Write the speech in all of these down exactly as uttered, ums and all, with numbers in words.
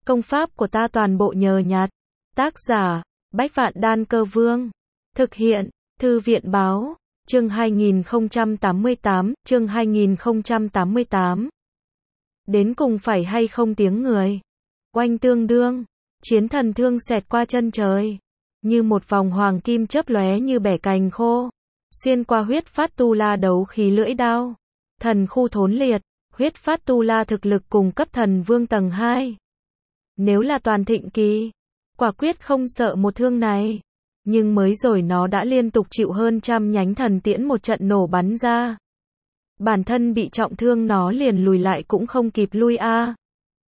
Công pháp của ta toàn bộ nhờ nhặt. Tác giả, Bách Vạn Đan Cơ Vương. Thực hiện, Thư viện Báo. Chương hai nghìn không trăm tám mươi tám, chương hai nghìn không trăm tám mươi tám. Đến cùng phải hay không tiếng người. Oanh tương đương, chiến thần thương xẹt qua chân trời, như một vòng hoàng kim chớp lóe như bẻ cành khô, xuyên qua huyết phát tu la đấu khí lưỡi đao. Thần khu thốn liệt, huyết phát tu la thực lực cùng cấp thần vương tầng hai. Nếu là toàn thịnh kỳ, quả quyết không sợ một thương này. Nhưng mới rồi nó đã liên tục chịu hơn trăm nhánh thần tiễn một trận nổ bắn ra. Bản thân bị trọng thương nó liền lùi lại cũng không kịp lui a. À.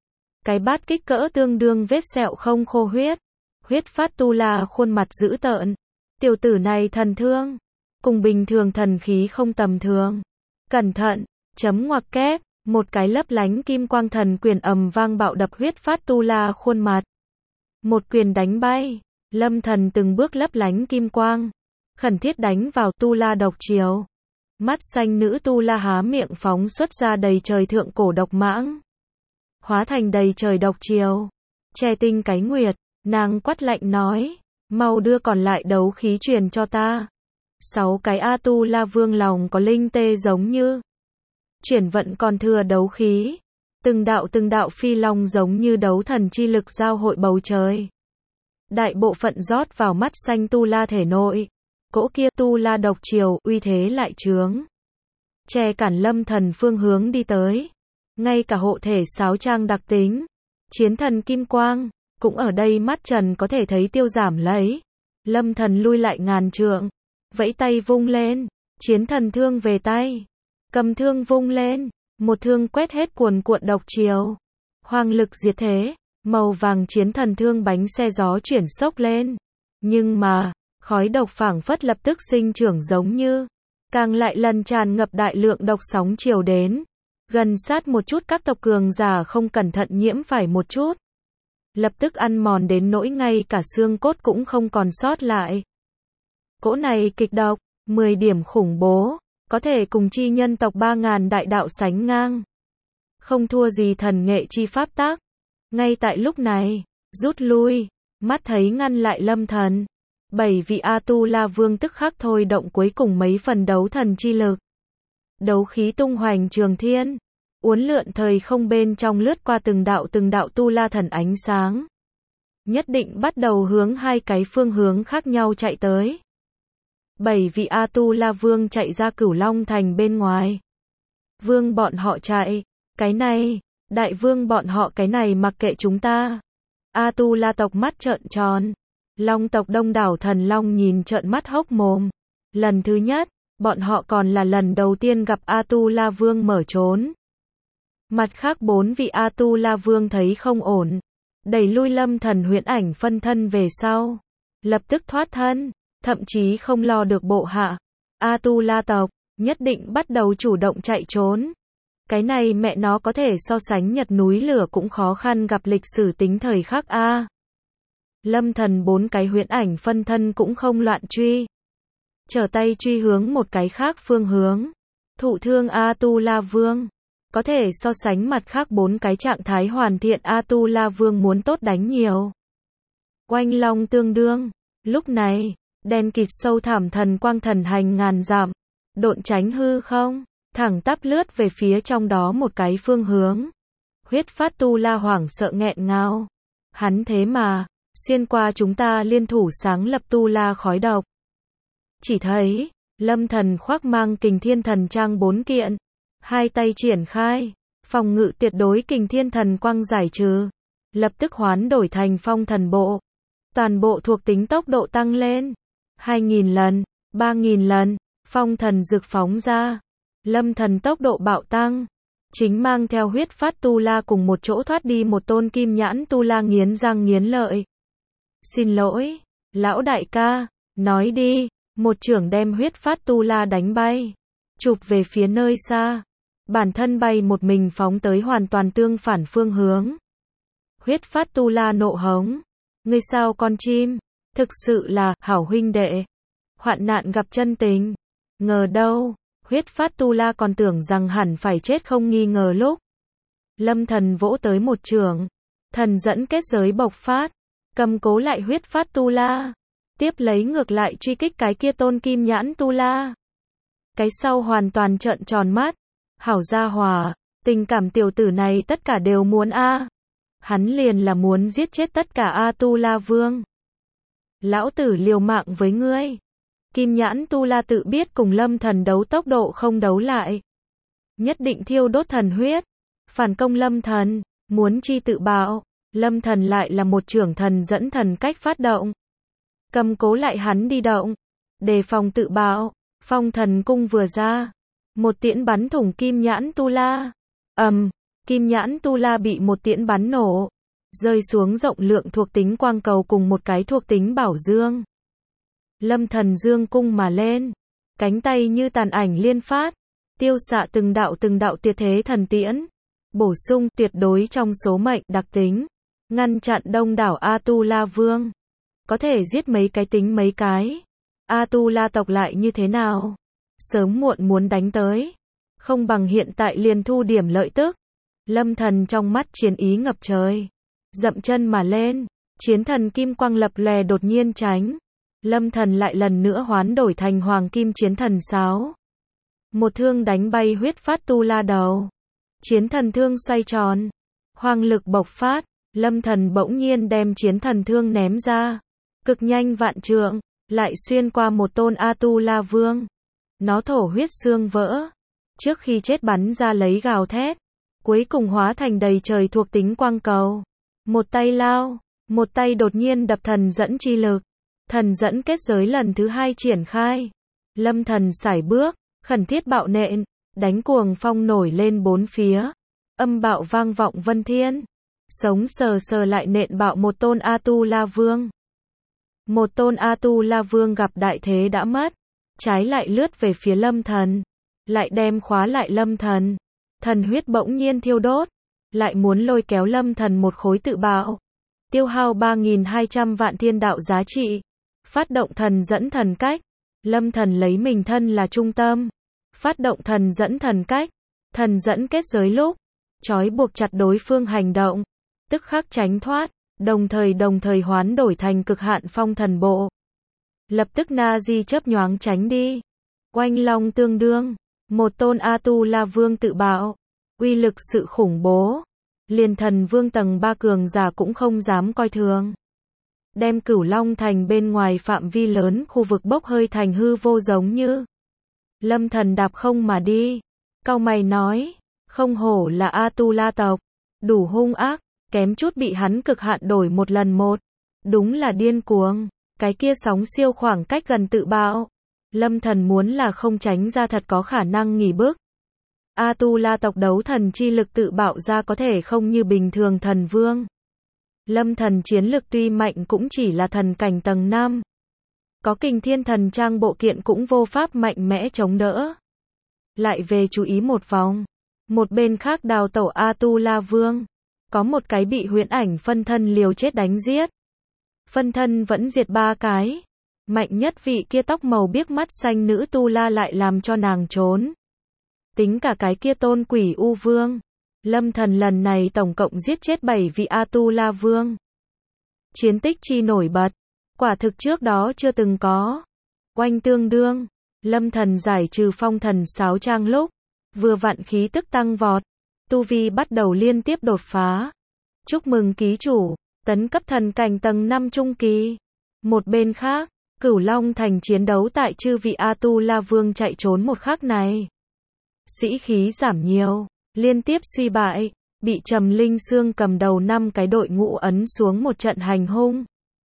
Cái bát kích cỡ tương đương vết sẹo không khô huyết. Huyết phát tu la khuôn mặt dữ tợn. Tiểu tử này thần thương, cùng bình thường thần khí không tầm thường. Cẩn thận, chấm ngoặc kép, một cái lấp lánh kim quang thần quyền ầm vang bạo đập huyết phát tu la khuôn mặt. Một quyền đánh bay. Lâm Thần từng bước lấp lánh kim quang, khẩn thiết đánh vào tu la độc chiều. Mắt xanh nữ tu la há miệng phóng xuất ra đầy trời thượng cổ độc mãng, hóa thành đầy trời độc chiều. Che tinh cái nguyệt, nàng quát lạnh nói, mau đưa còn lại đấu khí truyền cho ta. Sáu cái A tu la vương lòng có linh tê giống như chuyển vận còn thừa đấu khí, từng đạo từng đạo phi long giống như đấu thần chi lực giao hội bầu trời. Đại bộ phận rót vào mắt xanh tu la thể nội. Cỗ kia tu la độc chiều, uy thế lại trướng, che cản Lâm Thần phương hướng đi tới. Ngay cả hộ thể sáo trang đặc tính, chiến thần kim quang, cũng ở đây mắt trần có thể thấy tiêu giảm lấy. Lâm Thần lui lại ngàn trượng, vẫy tay vung lên, chiến thần thương về tay. Cầm thương vung lên, một thương quét hết cuồn cuộn độc chiều. Hoàng lực diệt thế. Màu vàng chiến thần thương bánh xe gió chuyển sốc lên. Nhưng mà, khói độc phảng phất lập tức sinh trưởng giống như, càng lại lần tràn ngập đại lượng độc sóng chiều đến. Gần sát một chút các tộc cường giả không cẩn thận nhiễm phải một chút. Lập tức ăn mòn đến nỗi ngay cả xương cốt cũng không còn sót lại. Cỗ này kịch độc, mười điểm khủng bố, có thể cùng chi nhân tộc ba ngàn đại đạo sánh ngang. Không thua gì thần nghệ chi pháp tác. Ngay tại lúc này, rút lui, mắt thấy ngăn lại Lâm Thần. Bảy vị A tu la vương tức khắc thôi động cuối cùng mấy phần đấu thần chi lực. Đấu khí tung hoành trường thiên, uốn lượn thời không bên trong lướt qua từng đạo từng đạo tu la thần ánh sáng. Nhất định bắt đầu hướng hai cái phương hướng khác nhau chạy tới. Bảy vị A tu la vương chạy ra Cửu Long thành bên ngoài. Vương bọn họ chạy, cái này, đại vương bọn họ cái này mặc kệ chúng ta. A tu la tộc mắt trợn tròn. Long tộc đông đảo thần long nhìn trợn mắt hốc mồm. Lần thứ nhất, bọn họ còn là lần đầu tiên gặp A tu la vương mở trốn. Mặt khác bốn vị A tu la vương thấy không ổn, đẩy lui Lâm Thần huyễn ảnh phân thân về sau, lập tức thoát thân, thậm chí không lo được bộ hạ. A tu la tộc nhất định bắt đầu chủ động chạy trốn. Cái này mẹ nó có thể so sánh Nhật núi lửa cũng khó khăn gặp lịch sử tính thời khắc a. Lâm Thần bốn cái huyễn ảnh phân thân cũng không loạn truy, trở tay truy hướng một cái khác phương hướng. Thụ thương A tu la vương, có thể so sánh mặt khác bốn cái trạng thái hoàn thiện A tu la vương muốn tốt đánh nhiều. Oanh long tương đương, lúc này, đen kịt sâu thẳm thần quang thần hành ngàn dặm, độn tránh hư không, thẳng tắp lướt về phía trong đó một cái phương hướng. Huyết phát tu la hoảng sợ nghẹn ngào. Hắn thế mà, xuyên qua chúng ta liên thủ sáng lập tu la khói độc. Chỉ thấy, Lâm Thần khoác mang kình thiên thần trang bốn kiện. Hai tay triển khai, phòng ngự tuyệt đối kình thiên thần quang giải trừ. Lập tức hoán đổi thành phong thần bộ. Toàn bộ thuộc tính tốc độ tăng lên. hai nghìn lần, ba nghìn lần, phong thần dược phóng ra. Lâm Thần tốc độ bạo tăng, chính mang theo huyết phát tu la cùng một chỗ thoát đi một tôn kim nhãn tu la nghiến răng nghiến lợi. Xin lỗi, lão đại ca, nói đi, một chưởng đem huyết phát tu la đánh bay, chụp về phía nơi xa, bản thân bay một mình phóng tới hoàn toàn tương phản phương hướng. Huyết phát tu la nộ hống, ngươi sao con chim, thực sự là hảo huynh đệ, hoạn nạn gặp chân tình, ngờ đâu. Huyết phát tu la còn tưởng rằng hẳn phải chết không nghi ngờ lúc. Lâm Thần vỗ tới một chưởng, thần dẫn kết giới bộc phát, cầm cố lại huyết phát tu la, tiếp lấy ngược lại truy kích cái kia tôn kim nhãn tu la. Cái sau hoàn toàn trợn tròn mắt, hảo gia hòa, tình cảm tiểu tử này tất cả đều muốn a. Hắn liền là muốn giết chết tất cả A Tu La Vương. Lão tử liều mạng với ngươi. Kim nhãn Tu La tự biết cùng Lâm Thần đấu tốc độ không đấu lại. Nhất định thiêu đốt thần huyết. Phản công Lâm Thần, muốn chi tự bạo. Lâm Thần lại là một trưởng thần dẫn thần cách phát động. Cầm cố lại hắn đi động. Đề phòng tự bạo. Phong thần cung vừa ra. Một tiễn bắn thủng kim nhãn Tu La. ầm, um, kim nhãn Tu La bị một tiễn bắn nổ. Rơi xuống rộng lượng thuộc tính quang cầu cùng một cái thuộc tính bảo dương. Lâm Thần dương cung mà lên. Cánh tay như tàn ảnh liên phát. Tiêu xạ từng đạo từng đạo tuyệt thế thần tiễn. Bổ sung tuyệt đối trong số mệnh đặc tính. Ngăn chặn đông đảo A Tu La Vương. Có thể giết mấy cái tính mấy cái. A Tu La tộc lại như thế nào? Sớm muộn muốn đánh tới. Không bằng hiện tại liền thu điểm lợi tức. Lâm Thần trong mắt chiến ý ngập trời. Dậm chân mà lên. Chiến thần kim quang lập lòe đột nhiên tránh. Lâm Thần lại lần nữa hoán đổi thành hoàng kim chiến thần sáo. Một thương đánh bay huyết phát tu la đầu. Chiến thần thương xoay tròn. Hoàng lực bộc phát. Lâm Thần bỗng nhiên đem chiến thần thương ném ra. Cực nhanh vạn trượng. Lại xuyên qua một tôn A Tu La Vương. Nó thổ huyết xương vỡ. Trước khi chết bắn ra lấy gào thét. Cuối cùng hóa thành đầy trời thuộc tính quang cầu. Một tay lao. Một tay đột nhiên đập thần dẫn chi lực. Thần dẫn kết giới lần thứ hai triển khai. Lâm Thần sải bước. Khẩn thiết bạo nện. Đánh cuồng phong nổi lên bốn phía. Âm bạo vang vọng vân thiên. Sống sờ sờ lại nện bạo một tôn A Tu La Vương. Một tôn A Tu La Vương gặp đại thế đã mất. Trái lại lướt về phía Lâm Thần. Lại đem khóa lại Lâm Thần. Thần huyết bỗng nhiên thiêu đốt. Lại muốn lôi kéo Lâm Thần một khối tự bạo. Tiêu hao ba nghìn hai trăm vạn thiên đạo giá trị. Phát động thần dẫn thần cách. Lâm Thần lấy mình thân là trung tâm. Phát động thần dẫn thần cách. Thần dẫn kết giới lúc. Trói buộc chặt đối phương hành động. Tức khắc tránh thoát. Đồng thời đồng thời hoán đổi thành cực hạn phong thần bộ. Lập tức na di chớp nhoáng tránh đi. Oanh long tương đương. Một tôn A Tu La Vương tự bạo. Uy lực sự khủng bố. Liền thần vương tầng ba cường giả cũng không dám coi thường. Đem Cửu Long thành bên ngoài phạm vi lớn khu vực bốc hơi thành hư vô giống như. Lâm Thần đạp không mà đi. Cau mày nói. Không hổ là A Tu La tộc. Đủ hung ác. Kém chút bị hắn cực hạn đổi một lần một. Đúng là điên cuồng. Cái kia sóng siêu khoảng cách gần tự bạo. Lâm Thần muốn là không tránh ra thật có khả năng nghỉ bước. A Tu La tộc đấu thần chi lực tự bạo ra có thể không như bình thường thần vương. Lâm Thần chiến lực tuy mạnh cũng chỉ là thần cảnh tầng năm. Có kình thiên thần trang bộ kiện cũng vô pháp mạnh mẽ chống đỡ. Lại về chú ý một vòng. Một bên khác đào tẩu A Tu La Vương. Có một cái bị huyễn ảnh phân thân liều chết đánh giết. Phân thân vẫn diệt ba cái. Mạnh nhất vị kia tóc màu biếc mắt xanh nữ tu la lại làm cho nàng trốn. Tính cả cái kia tôn quỷ U Vương. Lâm Thần lần này tổng cộng giết chết bảy vị A Tu La Vương. Chiến tích chi nổi bật. Quả thực trước đó chưa từng có. Oanh tương đương. Lâm Thần giải trừ phong thần sáo trang lúc. Vừa vặn khí tức tăng vọt. Tu vi bắt đầu liên tiếp đột phá. Chúc mừng ký chủ. Tấn cấp thần cảnh tầng năm trung kỳ. Một bên khác. Cửu Long thành chiến đấu tại chư vị A Tu La Vương chạy trốn một khắc này. Sĩ khí giảm nhiều. Liên tiếp suy bại. Bị Trầm Linh Sương cầm đầu năm cái đội ngũ ấn xuống một trận hành hung.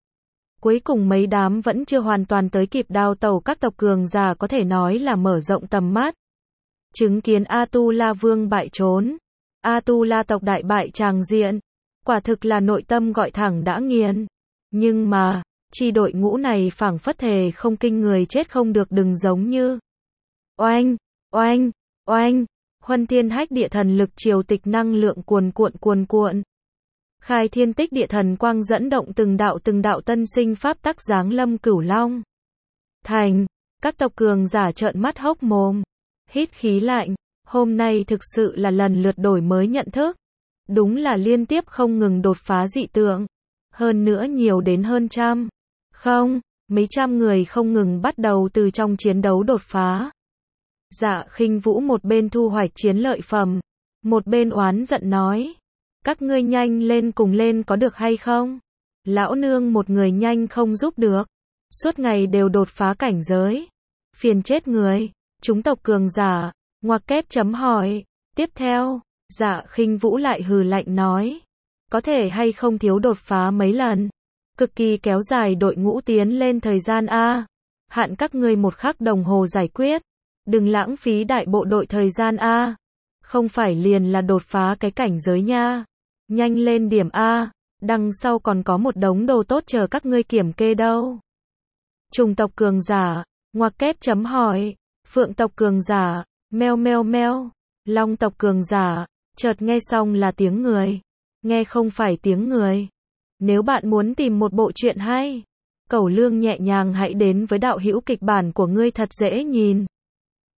Cuối cùng mấy đám vẫn chưa hoàn toàn tới kịp đào tẩu các tộc cường giả có thể nói là mở rộng tầm mắt. Chứng kiến A Tu La Vương bại trốn. A Tu La tộc đại bại tràng diện. Quả thực là nội tâm gọi thẳng đã nghiền. Nhưng mà, chi đội ngũ này phảng phất thề không kinh người chết không được đừng giống như. Oanh, oanh, oanh, huân thiên hách địa thần lực triều tịch năng lượng cuồn cuộn cuồn cuộn. Khai thiên tích địa thần quang dẫn động từng đạo từng đạo tân sinh pháp tắc giáng lâm Cửu Long thành. Các tộc cường giả trợn mắt hốc mồm. Hít khí lạnh. Hôm nay thực sự là lần lượt đổi mới nhận thức. Đúng là liên tiếp không ngừng đột phá dị tượng. Hơn nữa nhiều đến hơn trăm. Không, mấy trăm người không ngừng bắt đầu từ trong chiến đấu đột phá. Dạ Khinh Vũ một bên thu hoạch chiến lợi phẩm, một bên oán giận nói. Các ngươi nhanh lên cùng lên có được hay không? Lão nương một người nhanh không giúp được. Suốt ngày đều đột phá cảnh giới. Phiền chết người. Chúng tộc cường giả. Ngoặc kép chấm hỏi. Tiếp theo, Dạ Khinh Vũ lại hừ lạnh nói. Có thể hay không thiếu đột phá mấy lần. Cực kỳ kéo dài đội ngũ tiến lên thời gian A. Hạn các ngươi một khắc đồng hồ giải quyết. Đừng lãng phí đại bộ đội thời gian A. Không phải liền là đột phá cái cảnh giới nha. Nhanh lên điểm A. Đằng sau còn có một đống đồ tốt chờ các ngươi kiểm kê đâu. Trùng tộc cường giả. Ngoặc kép chấm hỏi. Phượng tộc cường giả. Meo meo meo. Long tộc cường giả. Chợt nghe xong là tiếng người. Nghe không phải tiếng người. Nếu bạn muốn tìm một bộ truyện hay, Cẩu Lương nhẹ nhàng hãy đến với đạo hữu kịch bản của ngươi thật dễ nhìn.